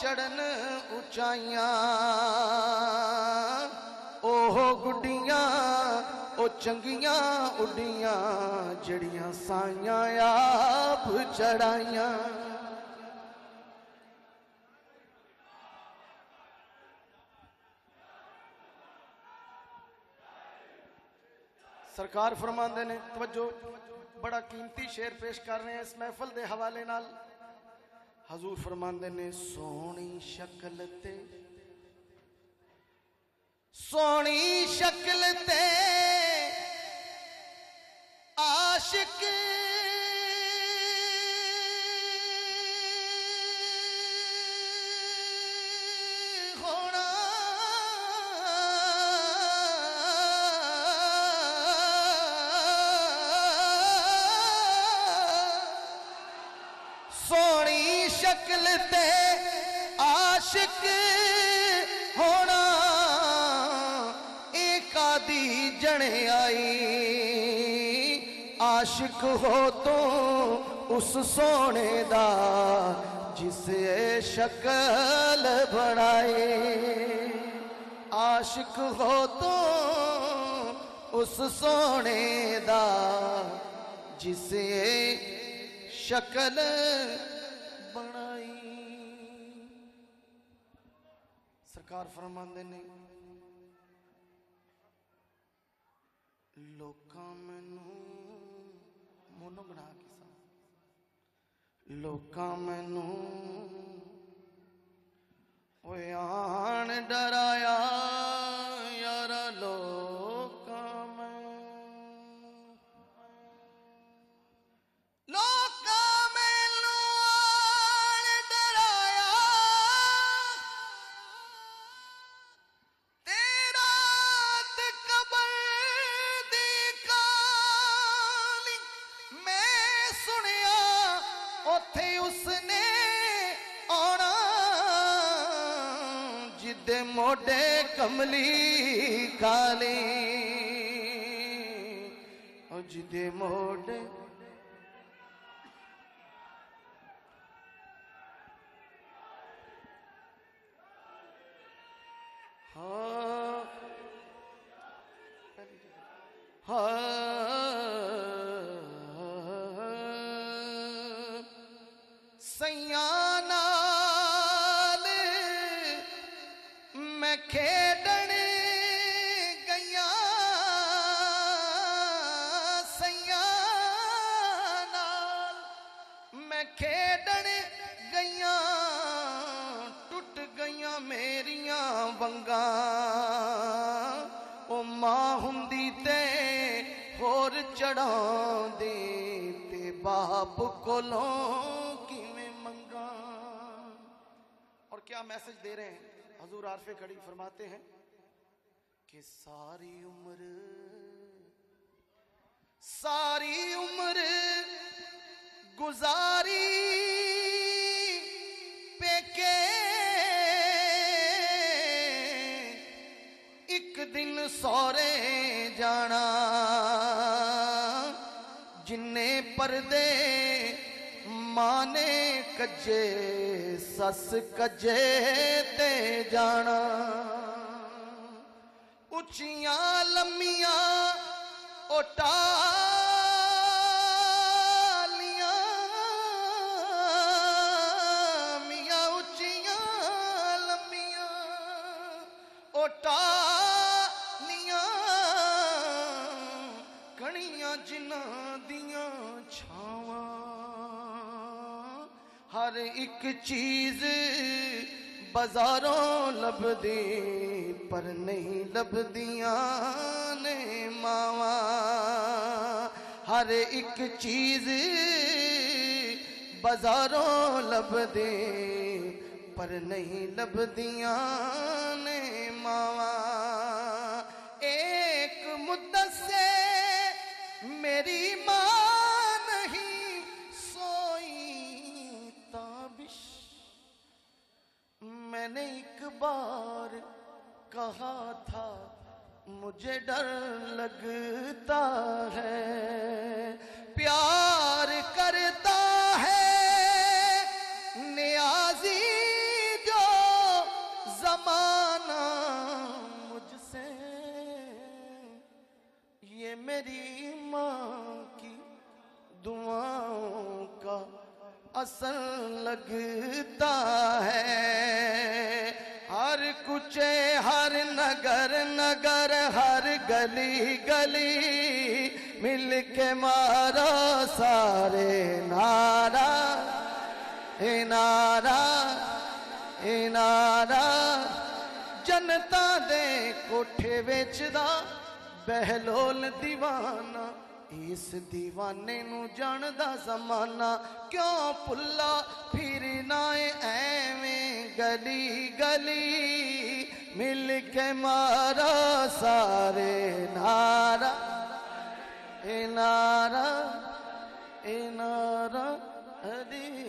चढ़न ऊंचाइयां ओह गुड्डियां ओ चंगियां उड्डियां जड़ियां साइयां आप चढ़ाइयां। सरकार फरमांदे ने, तवज्जो, बड़ा कीमती शेर पेश कर रहे हैं इस महफिल के हवाले नाल। हजूर फरमांदे ने, सोनी शक्ल ते सोनी शक्ल ते आशिक होना सोनी शक्ल ते आशिक होना एक आदि जने आई आशिक हो तो उस सोने दा जिसे शक्ल बनाए। आशिक हो तो उस सोने दा जिसे शक्ल बनाई। सरकार फरमांदे ने, लोकां मैनू मोनो बना के सा लोकां मैनू ओए आन डराया यारा लोकां मोडे कमली काली जिदे मोडे हाँ सैयां नाल मैं खेडन गईया सैयां नाल मैं खेडन गईया टुट गईया मेरियां वंगा ओ मां हुंदी ते होर चढ़ांदी ते बाप कोलों किवें मंगा। और क्या मैसेज दे रहे हैं हजूर आरफे खड़ी फरमाते हैं कि सारी उम्र गुजारी पेके एक दिन सौरे जाना जिन्ने पर्दे माने कज्जे सस कज्जे ते जाना। उचियां लम्मियां ओटा मियां उचियां लम्मियां ओटालियां कणियां जिन्हां दियां छावां हर एक चीज बाजारों लभदी पर नहीं लभदियां ने मावा। हर एक चीज बाजारों लभदी पर नहीं लभदियां ने मावा। एक मुद्दत से मेरी मां नहीं सोई ताबिश मैंने एक बार कहा था मुझे डर लगता है प्यार करता है नियाजी जो हसन लगता है। हर कुचे हर नगर नगर हर गली गली मिल के मारो सारे नारा ए नारा ए नारा। जनता दे कोठे वेचदा बहलोल दीवाना, इस दीवाने नू जानदा ज़माना। क्यों पुल्ला फिरना एवें गली गली मिल के मारा सारे नारा ए नारा ए नारा।